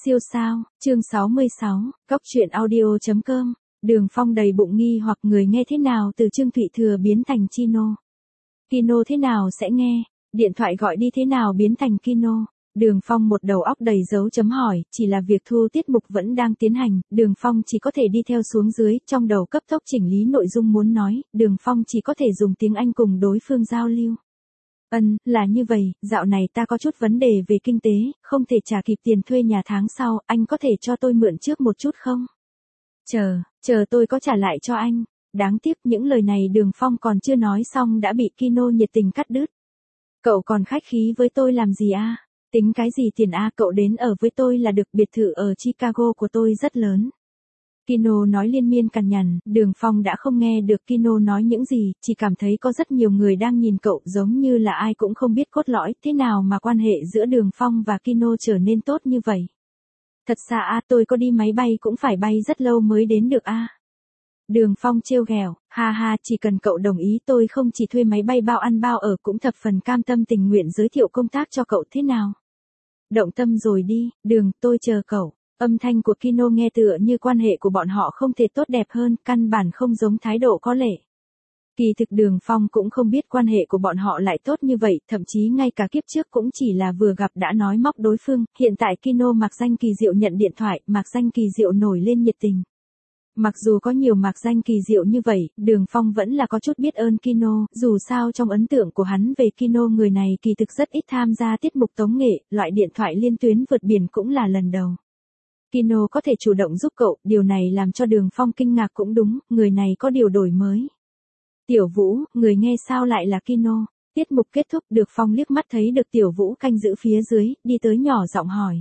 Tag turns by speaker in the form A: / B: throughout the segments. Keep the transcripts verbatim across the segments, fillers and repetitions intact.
A: Siêu sao, chương sáu mươi sáu, Góc truyện audio chấm com, Đường Phong đầy bụng nghi hoặc người nghe thế nào từ Trương Thụy Thừa biến thành Kino. Kino thế nào sẽ nghe, điện thoại gọi đi thế nào biến thành Kino. Đường Phong một đầu óc đầy dấu chấm hỏi, chỉ là việc thu tiết mục vẫn đang tiến hành, Đường Phong chỉ có thể đi theo xuống dưới, trong đầu cấp tốc chỉnh lý nội dung muốn nói, Đường Phong chỉ có thể dùng tiếng Anh cùng đối phương giao lưu. Ân, là như vậy, dạo này ta có chút vấn đề về kinh tế, không thể trả kịp tiền thuê nhà tháng sau, anh có thể cho tôi mượn trước một chút không? Chờ, chờ tôi có trả lại cho anh. Đáng tiếc những lời này Đường Phong còn chưa nói xong đã bị Kino nhiệt tình cắt đứt. Cậu còn khách khí với tôi làm gì a? Tính cái gì tiền a? Cậu đến ở với tôi là được, biệt thự ở Chicago của tôi rất lớn. Kino nói liên miên cằn nhằn, Đường Phong đã không nghe được Kino nói những gì, chỉ cảm thấy có rất nhiều người đang nhìn cậu giống như là ai cũng không biết cốt lõi, thế nào mà quan hệ giữa Đường Phong và Kino trở nên tốt như vậy. Thật xa a, tôi có đi máy bay cũng phải bay rất lâu mới đến được a. Đường Phong trêu ghẹo, ha ha, chỉ cần cậu đồng ý tôi không chỉ thuê máy bay bao ăn bao ở cũng thập phần cam tâm tình nguyện giới thiệu công tác cho cậu, thế nào? Động tâm rồi đi, Đường, tôi chờ cậu. Âm thanh của Kino nghe tựa như quan hệ của bọn họ không thể tốt đẹp hơn, căn bản không giống thái độ có lệ. Kỳ thực Đường Phong cũng không biết quan hệ của bọn họ lại tốt như vậy, thậm chí ngay cả kiếp trước cũng chỉ là vừa gặp đã nói móc đối phương, hiện tại Kino mặc danh kỳ diệu nhận điện thoại, mặc danh kỳ diệu nổi lên nhiệt tình. Mặc dù có nhiều mạc danh kỳ diệu như vậy, Đường Phong vẫn là có chút biết ơn Kino, dù sao trong ấn tượng của hắn về Kino người này kỳ thực rất ít tham gia tiết mục tống nghệ, loại điện thoại liên tuyến vượt biển cũng là lần đầu. Kino có thể chủ động giúp cậu, điều này làm cho Đường Phong kinh ngạc cũng đúng, người này có điều đổi mới. Tiểu Vũ, người nghe sao lại là Kino? Tiết mục kết thúc, Đường Phong liếc mắt thấy được Tiểu Vũ canh giữ phía dưới, đi tới nhỏ giọng hỏi.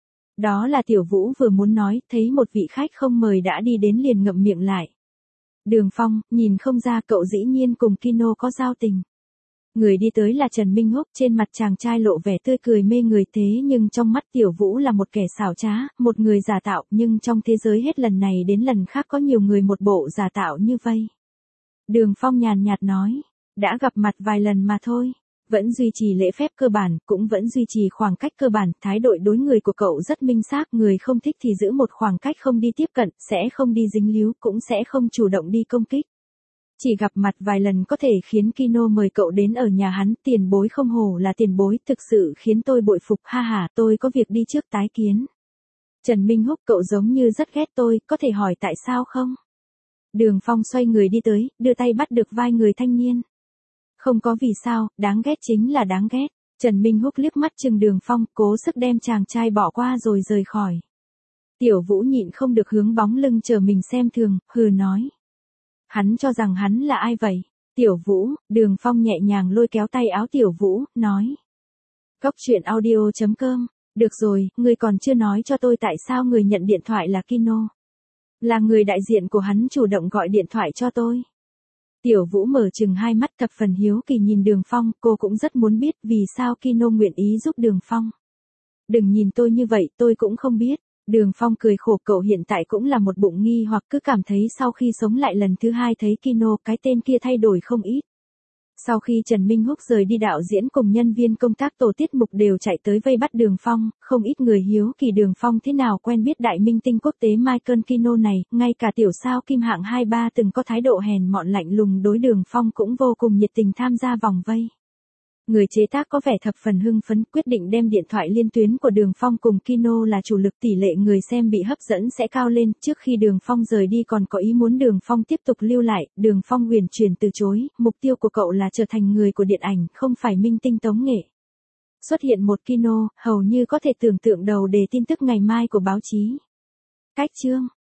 A: Đó là Tiểu Vũ vừa muốn nói, thấy một vị khách không mời đã đi đến liền ngậm miệng lại. Đường Phong, nhìn không ra cậu dĩ nhiên cùng Kino có giao tình. Người đi tới là Trần Minh Húc, trên mặt chàng trai lộ vẻ tươi cười mê người, thế nhưng trong mắt Tiểu Vũ là một kẻ xảo trá, một người giả tạo, nhưng trong thế giới hết lần này đến lần khác có nhiều người một bộ giả tạo như vây. Đường Phong nhàn nhạt nói, đã gặp mặt vài lần mà thôi. Vẫn duy trì lễ phép cơ bản, cũng vẫn duy trì khoảng cách cơ bản, thái độ đối người của cậu rất minh xác, người không thích thì giữ một khoảng cách không đi tiếp cận, sẽ không đi dính líu, cũng sẽ không chủ động đi công kích. Chỉ gặp mặt vài lần có thể khiến Kino mời cậu đến ở nhà hắn, tiền bối không hổ là tiền bối, thực sự khiến tôi bội phục, ha ha, tôi có việc đi trước tái kiến. Trần Minh Húc, cậu giống như rất ghét tôi, có thể hỏi tại sao không? Đường Phong xoay người đi tới, đưa tay bắt được vai người thanh niên. Không có vì sao, đáng ghét chính là đáng ghét. Trần Minh Húc liếc mắt chừng Đường Phong, cố sức đem chàng trai bỏ qua rồi rời khỏi. Tiểu Vũ nhịn không được hướng bóng lưng chờ mình xem thường, hừ nói. Hắn cho rằng hắn là ai vậy? Tiểu Vũ, Đường Phong nhẹ nhàng lôi kéo tay áo Tiểu Vũ, nói. Góc truyện audio chấm com, được rồi, người còn chưa nói cho tôi tại sao người nhận điện thoại là Kino. Là người đại diện của hắn chủ động gọi điện thoại cho tôi. Tiểu Vũ mở chừng hai mắt thập phần hiếu kỳ nhìn Đường Phong, cô cũng rất muốn biết vì sao Kino nguyện ý giúp Đường Phong. Đừng nhìn tôi như vậy, tôi cũng không biết. Đường Phong cười khổ, cậu hiện tại cũng là một bụng nghi hoặc cứ cảm thấy sau khi sống lại lần thứ hai thấy Kino, cái tên kia thay đổi không ít. Sau khi Trần Minh Húc rời đi, đạo diễn cùng nhân viên công tác tổ tiết mục đều chạy tới vây bắt Đường Phong, không ít người hiếu kỳ Đường Phong thế nào quen biết đại minh tinh quốc tế Michael Kino này, ngay cả tiểu sao Kim Hạng hai ba từng có thái độ hèn mọn lạnh lùng đối Đường Phong cũng vô cùng nhiệt tình tham gia vòng vây. Người chế tác có vẻ thập phần hưng phấn, quyết định đem điện thoại liên tuyến của Đường Phong cùng Kino là chủ lực, tỷ lệ người xem bị hấp dẫn sẽ cao lên. Trước khi Đường Phong rời đi còn có ý muốn Đường Phong tiếp tục lưu lại, Đường Phong huyền chuyển từ chối, mục tiêu của cậu là trở thành người của điện ảnh, không phải minh tinh tống nghệ. Xuất hiện một Kino, hầu như có thể tưởng tượng đầu đề tin tức ngày mai của báo chí. Cách chương